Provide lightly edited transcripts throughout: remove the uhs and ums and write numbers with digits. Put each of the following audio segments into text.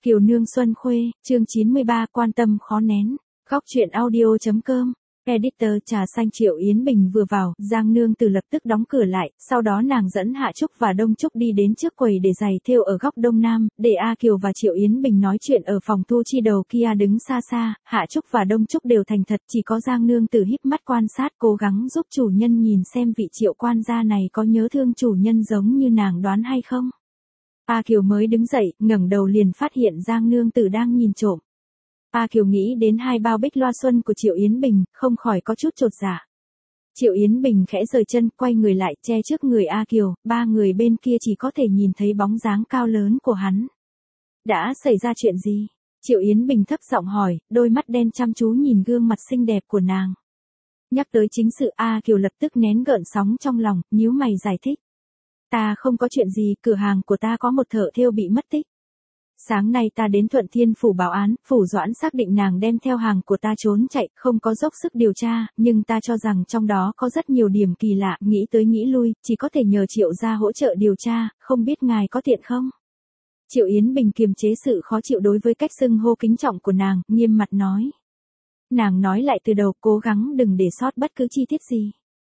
Kiều Nương Xuân Khuê, chương 93 quan tâm khó nén. Góc truyện audio.com. Editor trà xanh. Triệu Yến Bình vừa vào, Giang Nương Tử lập tức đóng cửa lại, sau đó nàng dẫn Hạ Trúc và Đông Trúc đi đến trước quầy để giày thêu ở góc đông nam, để A Kiều và Triệu Yến Bình nói chuyện ở phòng thu chi đầu kia đứng xa xa. Hạ Trúc và Đông Trúc đều thành thật, chỉ có Giang Nương Tử híp mắt quan sát, cố gắng giúp chủ nhân nhìn xem vị Triệu quan gia này có nhớ thương chủ nhân giống như nàng đoán hay không. A Kiều mới đứng dậy, ngẩng đầu liền phát hiện Giang Nương Tử đang nhìn trộm. A Kiều nghĩ đến 2 bao bích loa xuân của Triệu Yến Bình, không khỏi có chút chột dạ. Triệu Yến Bình khẽ rời chân, quay người lại, che trước người A Kiều, 3 người bên kia chỉ có thể nhìn thấy bóng dáng cao lớn của hắn. Đã xảy ra chuyện gì? Triệu Yến Bình thấp giọng hỏi, đôi mắt đen chăm chú nhìn gương mặt xinh đẹp của nàng. Nhắc tới chính sự, A Kiều lập tức nén gợn sóng trong lòng, nhíu mày giải thích. Ta không có chuyện gì, cửa hàng của ta có một thợ thêu bị mất tích. Sáng nay ta đến Thuận Thiên Phủ báo án, Phủ Doãn xác định nàng đem theo hàng của ta trốn chạy, không có dốc sức điều tra, nhưng ta cho rằng trong đó có rất nhiều điểm kỳ lạ, nghĩ tới nghĩ lui, chỉ có thể nhờ Triệu gia hỗ trợ điều tra, không biết ngài có tiện không? Triệu Yến Bình kiềm chế sự khó chịu đối với cách xưng hô kính trọng của nàng, nghiêm mặt nói. Nàng nói lại từ đầu, cố gắng đừng để sót bất cứ chi tiết gì.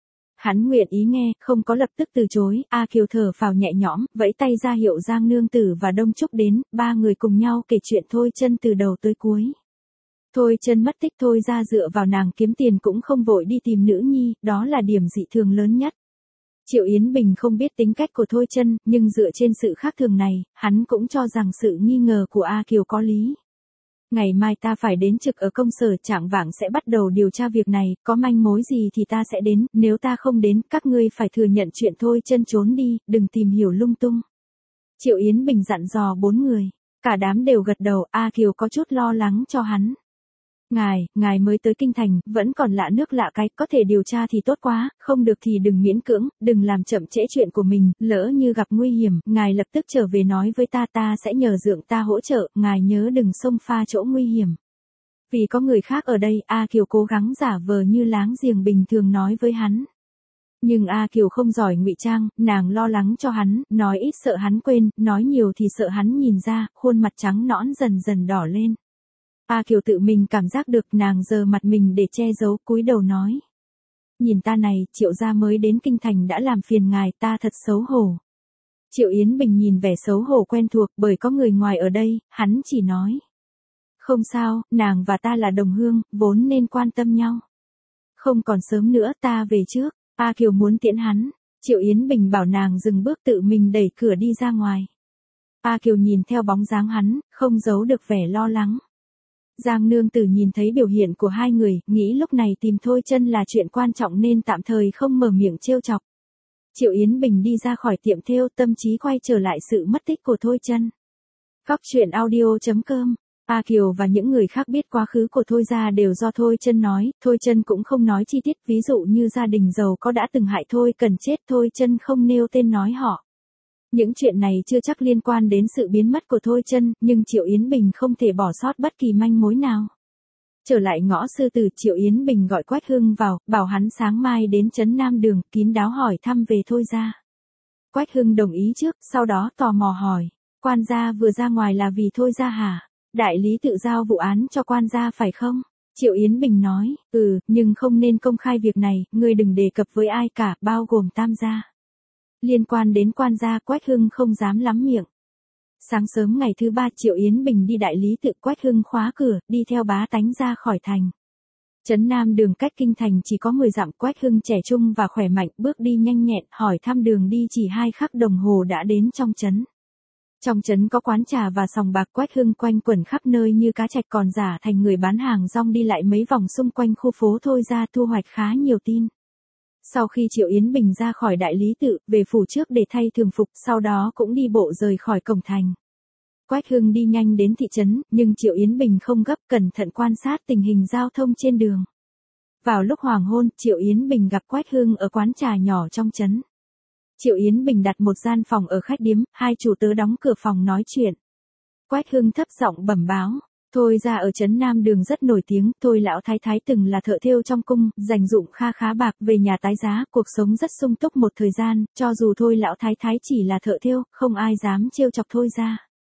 Hắn nguyện ý nghe, không có lập tức từ chối. A Kiều thở phào nhẹ nhõm, vẫy tay ra hiệu Giang Nương Tử và Đông Trúc đến, 3 người cùng nhau kể chuyện Thôi Chân từ đầu tới cuối. Thôi Chân mất tích, Thôi ra dựa vào nàng kiếm tiền cũng không vội đi tìm nữ nhi, đó là điểm dị thường lớn nhất. Triệu Yến Bình không biết tính cách của Thôi Chân, nhưng dựa trên sự khác thường này, hắn cũng cho rằng sự nghi ngờ của A Kiều có lý. Ngày mai ta phải đến trực ở công sở, chạng vạng sẽ bắt đầu điều tra việc này, có manh mối gì thì ta sẽ đến, nếu ta không đến, các ngươi phải thừa nhận chuyện Thôi Chân trốn đi, đừng tìm hiểu lung tung. Triệu Yến Bình dặn dò 4 người, cả đám đều gật đầu. A Kiều có chút lo lắng cho hắn. Ngài mới tới kinh thành, vẫn còn lạ nước lạ cái, có thể điều tra thì tốt quá, không được thì đừng miễn cưỡng, đừng làm chậm trễ chuyện của mình, lỡ như gặp nguy hiểm, ngài lập tức trở về nói với ta, ta sẽ nhờ dượng ta hỗ trợ, ngài nhớ đừng xông pha chỗ nguy hiểm. Vì có người khác ở đây, A Kiều cố gắng giả vờ như láng giềng bình thường nói với hắn. Nhưng A Kiều không giỏi ngụy trang, nàng lo lắng cho hắn, nói ít sợ hắn quên, nói nhiều thì sợ hắn nhìn ra, khuôn mặt trắng nõn dần dần đỏ lên. A Kiều tự mình cảm giác được, nàng giơ mặt mình để che giấu, cúi đầu nói. Nhìn ta này, Triệu gia mới đến kinh thành đã làm phiền ngài, ta thật xấu hổ. Triệu Yến Bình nhìn vẻ xấu hổ quen thuộc, bởi có người ngoài ở đây, hắn chỉ nói. Không sao, nàng và ta là đồng hương, vốn nên quan tâm nhau. Không còn sớm nữa, ta về trước. A Kiều muốn tiễn hắn. Triệu Yến Bình bảo nàng dừng bước, tự mình đẩy cửa đi ra ngoài. A Kiều nhìn theo bóng dáng hắn, không giấu được vẻ lo lắng. Giang Nương Tử nhìn thấy biểu hiện của 2 người, nghĩ lúc này tìm Thôi Chân là chuyện quan trọng nên tạm thời không mở miệng trêu chọc. Triệu Yến Bình đi ra khỏi tiệm thêu, tâm trí quay trở lại sự mất tích của Thôi Chân. Góc truyện audio.com. A Kiều và những người khác biết quá khứ của Thôi gia đều do Thôi Chân nói, Thôi Chân cũng không nói chi tiết, ví dụ như gia đình giàu có đã từng hại Thôi Cần chết, Thôi Chân không nêu tên nói họ. Những chuyện này chưa chắc liên quan đến sự biến mất của Thôi Chân, nhưng Triệu Yến Bình không thể bỏ sót bất kỳ manh mối nào. Trở lại ngõ Sư Tử, Triệu Yến Bình gọi Quách Hưng vào, bảo hắn sáng mai đến trấn Nam Đường, kín đáo hỏi thăm về Thôi gia. Quách Hưng đồng ý trước, sau đó tò mò hỏi, quan gia vừa ra ngoài là vì Thôi gia hả? Đại lý tự giao vụ án cho quan gia phải không? Triệu Yến Bình nói, nhưng không nên công khai việc này, ngươi đừng đề cập với ai cả, bao gồm Tam gia. Liên quan đến quan gia, Quách Hưng không dám lắm miệng. Sáng sớm ngày thứ 3, Triệu Yến Bình đi đại lý tự, Quách Hưng khóa cửa, đi theo bá tánh ra khỏi thành. Trấn Nam Đường cách kinh thành chỉ có 10 dặm, Quách Hưng trẻ trung và khỏe mạnh, bước đi nhanh nhẹn, hỏi thăm đường đi, chỉ 2 khắc đồng hồ đã đến trong trấn. Trong trấn có quán trà và sòng bạc, Quách Hưng quanh quẩn khắp nơi như cá trạch, còn giả thành người bán hàng rong đi lại mấy vòng xung quanh khu phố Thôi gia, thu hoạch khá nhiều tin. Sau khi Triệu Yến Bình ra khỏi đại lý tự, về phủ trước để thay thường phục, sau đó cũng đi bộ rời khỏi cổng thành. Quách Hưng đi nhanh đến thị trấn, nhưng Triệu Yến Bình không gấp, cẩn thận quan sát tình hình giao thông trên đường. Vào lúc hoàng hôn, Triệu Yến Bình gặp Quách Hưng ở quán trà nhỏ trong trấn. Triệu Yến Bình đặt một gian phòng ở khách điếm, 2 chủ tớ đóng cửa phòng nói chuyện. Quách Hưng thấp giọng bẩm báo. Thôi gia ở trấn Nam Đường rất nổi tiếng, Thôi lão thái thái từng là thợ thêu trong cung, dành dụng kha khá bạc, về nhà tái giá, cuộc sống rất sung túc một thời gian, cho dù Thôi lão thái thái chỉ là thợ thêu, không ai dám trêu chọc Thôi gia.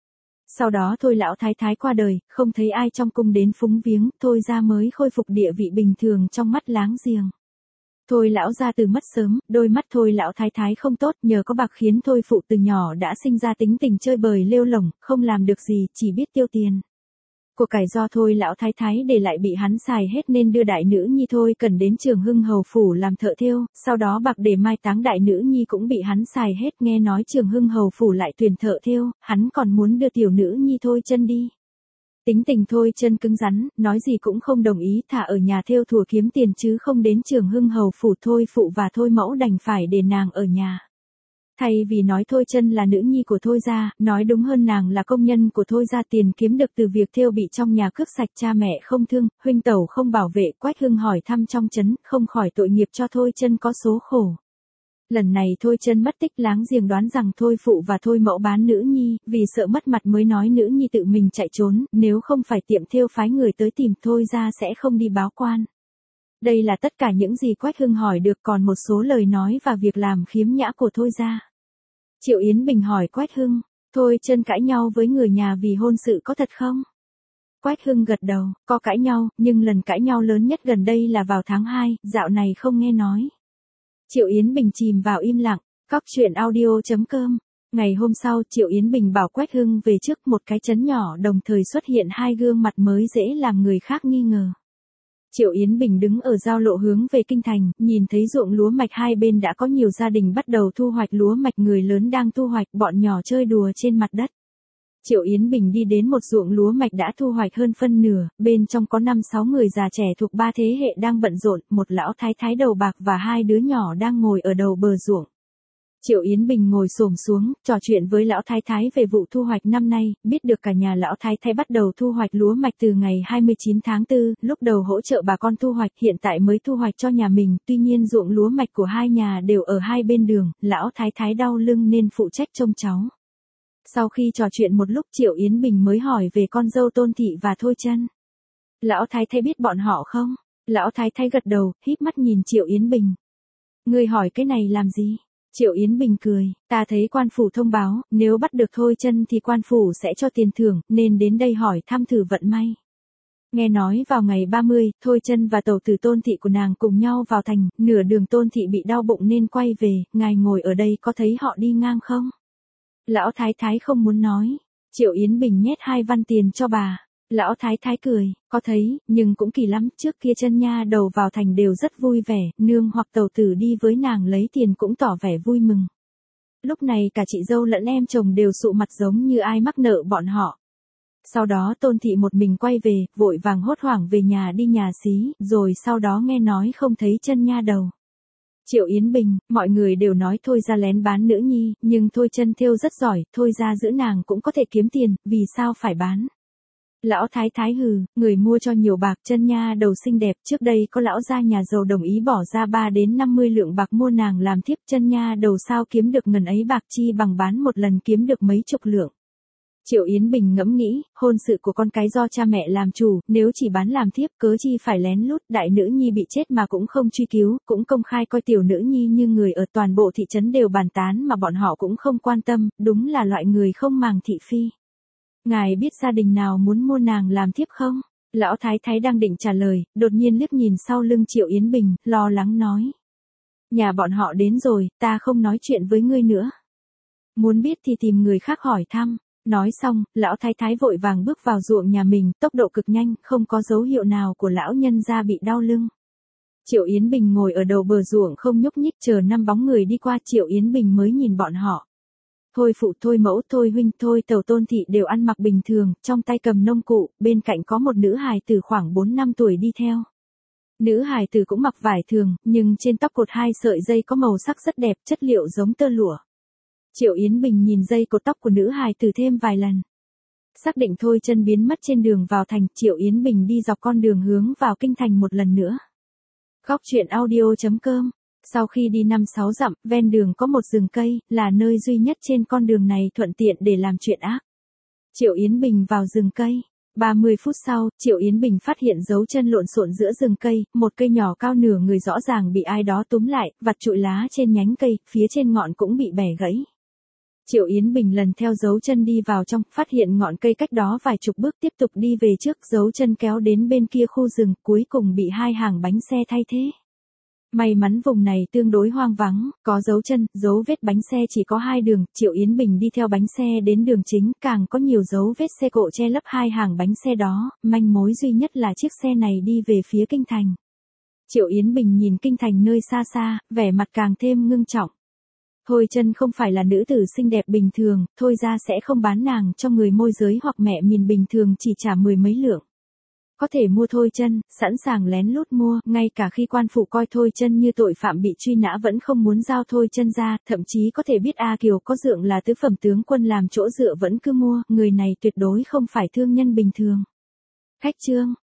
Sau đó Thôi lão thái thái qua đời, không thấy ai trong cung đến phúng viếng, Thôi gia mới khôi phục địa vị bình thường trong mắt láng giềng. Thôi lão gia từ mất sớm, đôi mắt Thôi lão thái thái không tốt, nhờ có bạc khiến Thôi phụ từ nhỏ đã sinh ra tính tình chơi bời lêu lổng, không làm được gì, chỉ biết tiêu tiền. Của cải do Thôi lão thái thái để lại bị hắn xài hết nên đưa đại nữ nhi Thôi Cần đến Trường Hưng hầu phủ làm thợ thêu, sau đó bạc để mai táng đại nữ nhi cũng bị hắn xài hết, nghe nói Trường Hưng hầu phủ lại tuyển thợ thêu, hắn còn muốn đưa tiểu nữ nhi Thôi Chân đi. Tính tình Thôi Chân cứng rắn, nói gì cũng không đồng ý, thả ở nhà thêu thùa kiếm tiền chứ không đến Trường Hưng hầu phủ. Thôi phụ và Thôi mẫu đành phải để nàng ở nhà. Thay vì nói Thôi Chân là nữ nhi của Thôi gia, nói đúng hơn nàng là công nhân của Thôi gia, tiền kiếm được từ việc thêu bị trong nhà cướp sạch, cha mẹ không thương, huynh tẩu không bảo vệ. Quách Hưng hỏi thăm trong trấn, không khỏi tội nghiệp cho Thôi Chân có số khổ. Lần này Thôi Chân mất tích, láng giềng đoán rằng Thôi phụ và Thôi mẫu bán nữ nhi, vì sợ mất mặt mới nói nữ nhi tự mình chạy trốn, nếu không phải tiệm thêu phái người tới tìm Thôi gia sẽ không đi báo quan. Đây là tất cả những gì Quách Hưng hỏi được, còn một số lời nói và việc làm khiếm nhã của Thôi gia. Triệu Yến Bình hỏi Quách Hưng, Thôi Chân cãi nhau với người nhà vì hôn sự có thật không? Quách Hưng gật đầu, có cãi nhau, nhưng lần cãi nhau lớn nhất gần đây là vào tháng 2, dạo này không nghe nói. Triệu Yến Bình chìm vào im lặng. Cóc truyện audio.com. Ngày hôm sau, Triệu Yến Bình bảo Quách Hưng về trước một cái trấn nhỏ, đồng thời xuất hiện hai gương mặt mới dễ làm người khác nghi ngờ. Triệu Yến Bình đứng ở giao lộ hướng về kinh thành, nhìn thấy ruộng lúa mạch hai bên đã có nhiều gia đình bắt đầu thu hoạch lúa mạch, người lớn đang thu hoạch, bọn nhỏ chơi đùa trên mặt đất. Triệu Yến Bình đi đến một ruộng lúa mạch đã thu hoạch hơn phân nửa, bên trong có 5-6 người già trẻ thuộc 3 thế hệ đang bận rộn, một lão thái thái đầu bạc và hai đứa nhỏ đang ngồi ở đầu bờ ruộng. Triệu Yến Bình ngồi xổm xuống, trò chuyện với lão thái thái về vụ thu hoạch năm nay, biết được cả nhà lão thái thái bắt đầu thu hoạch lúa mạch từ ngày 29 tháng 4, lúc đầu hỗ trợ bà con thu hoạch, hiện tại mới thu hoạch cho nhà mình, tuy nhiên ruộng lúa mạch của hai nhà đều ở hai bên đường, lão thái thái đau lưng nên phụ trách trông cháu. Sau khi trò chuyện một lúc, Triệu Yến Bình mới hỏi về con dâu Tôn Thị và Thôi Chân. Lão thái thái biết bọn họ không? Lão thái thái gật đầu, híp mắt nhìn Triệu Yến Bình. Ngươi hỏi cái này làm gì? Triệu Yến Bình cười, ta thấy quan phủ thông báo, nếu bắt được Thôi Chân thì quan phủ sẽ cho tiền thưởng, nên đến đây hỏi thăm thử vận may. Nghe nói vào ngày 30, Thôi Chân và tẩu tử Tôn Thị của nàng cùng nhau vào thành, nửa đường Tôn Thị bị đau bụng nên quay về, ngài ngồi ở đây có thấy họ đi ngang không? Lão thái thái không muốn nói. Triệu Yến Bình nhét 2 văn tiền cho bà. Lão thái thái cười, có thấy, nhưng cũng kỳ lắm, trước kia Chân nha đầu vào thành đều rất vui vẻ, nương hoặc tẩu tử đi với nàng lấy tiền cũng tỏ vẻ vui mừng. Lúc này cả chị dâu lẫn em chồng đều sụ mặt giống như ai mắc nợ bọn họ. Sau đó Tôn Thị một mình quay về, vội vàng hốt hoảng về nhà đi nhà xí, rồi sau đó nghe nói không thấy Chân nha đầu. Triệu Yến Bình, mọi người đều nói Thôi gia lén bán nữ nhi, nhưng Thôi Chân thêu rất giỏi, Thôi gia giữ nàng cũng có thể kiếm tiền, vì sao phải bán? Lão thái thái hừ, người mua cho nhiều bạc, Chân nha đầu xinh đẹp, trước đây có lão gia nhà giàu đồng ý bỏ ra 3 đến 50 lượng bạc mua nàng làm thiếp, Chân nha đầu sao kiếm được ngần ấy bạc, chi bằng bán một lần kiếm được mấy chục lượng. Triệu Yến Bình ngẫm nghĩ, hôn sự của con cái do cha mẹ làm chủ, nếu chỉ bán làm thiếp cớ chi phải lén lút, đại nữ nhi bị chết mà cũng không truy cứu, cũng công khai coi tiểu nữ nhi như người ở toàn bộ thị trấn đều bàn tán mà bọn họ cũng không quan tâm, đúng là loại người không màng thị phi. Ngài biết gia đình nào muốn mua nàng làm thiếp không? Lão thái thái đang định trả lời, đột nhiên liếc nhìn sau lưng Triệu Yến Bình, lo lắng nói. Nhà bọn họ đến rồi, ta không nói chuyện với ngươi nữa. Muốn biết thì tìm người khác hỏi thăm. Nói xong, lão thái thái vội vàng bước vào ruộng nhà mình, tốc độ cực nhanh, không có dấu hiệu nào của lão nhân gia bị đau lưng. Triệu Yến Bình ngồi ở đầu bờ ruộng không nhúc nhích, chờ 5 bóng người đi qua, Triệu Yến Bình mới nhìn bọn họ. Thôi phụ, Thôi mẫu, Thôi huynh, Thôi tẩu Tôn Thị đều ăn mặc bình thường, trong tay cầm nông cụ, bên cạnh có một nữ hài tử khoảng 4-5 tuổi đi theo. Nữ hài tử cũng mặc vải thường, nhưng trên tóc cột 2 sợi dây có màu sắc rất đẹp, chất liệu giống tơ lụa. Triệu Yến Bình nhìn dây cột tóc của nữ hài tử thêm vài lần. Xác định Thôi Chân biến mất trên đường vào thành, Triệu Yến Bình đi dọc con đường hướng vào kinh thành một lần nữa. Cóc truyện audio.com. Sau khi đi 5-6 dặm, ven đường có một rừng cây, là nơi duy nhất trên con đường này thuận tiện để làm chuyện ác. Triệu Yến Bình vào rừng cây. 30 phút sau, Triệu Yến Bình phát hiện dấu chân lộn xộn giữa rừng cây, một cây nhỏ cao nửa người rõ ràng bị ai đó túm lại, vặt trụi lá trên nhánh cây, phía trên ngọn cũng bị bẻ gãy. Triệu Yến Bình lần theo dấu chân đi vào trong, phát hiện ngọn cây cách đó vài chục bước, tiếp tục đi về trước, dấu chân kéo đến bên kia khu rừng, cuối cùng bị hai hàng bánh xe thay thế. May mắn vùng này tương đối hoang vắng, có dấu chân, dấu vết bánh xe chỉ có hai đường, Triệu Yến Bình đi theo bánh xe đến đường chính, càng có nhiều dấu vết xe cộ che lấp hai hàng bánh xe đó, manh mối duy nhất là chiếc xe này đi về phía kinh thành. Triệu Yến Bình nhìn kinh thành nơi xa xa, vẻ mặt càng thêm ngưng trọng. Thôi Chân không phải là nữ tử xinh đẹp bình thường, Thôi ra sẽ không bán nàng cho người môi giới hoặc mẹ miền bình thường chỉ trả 10 mấy lượng. Có thể mua Thôi Chân, sẵn sàng lén lút mua, ngay cả khi quan phủ coi Thôi Chân như tội phạm bị truy nã vẫn không muốn giao Thôi Chân ra, thậm chí có thể biết A Kiều có dượng là tứ phẩm tướng quân làm chỗ dựa vẫn cứ mua, người này tuyệt đối không phải thương nhân bình thường. Khách trương,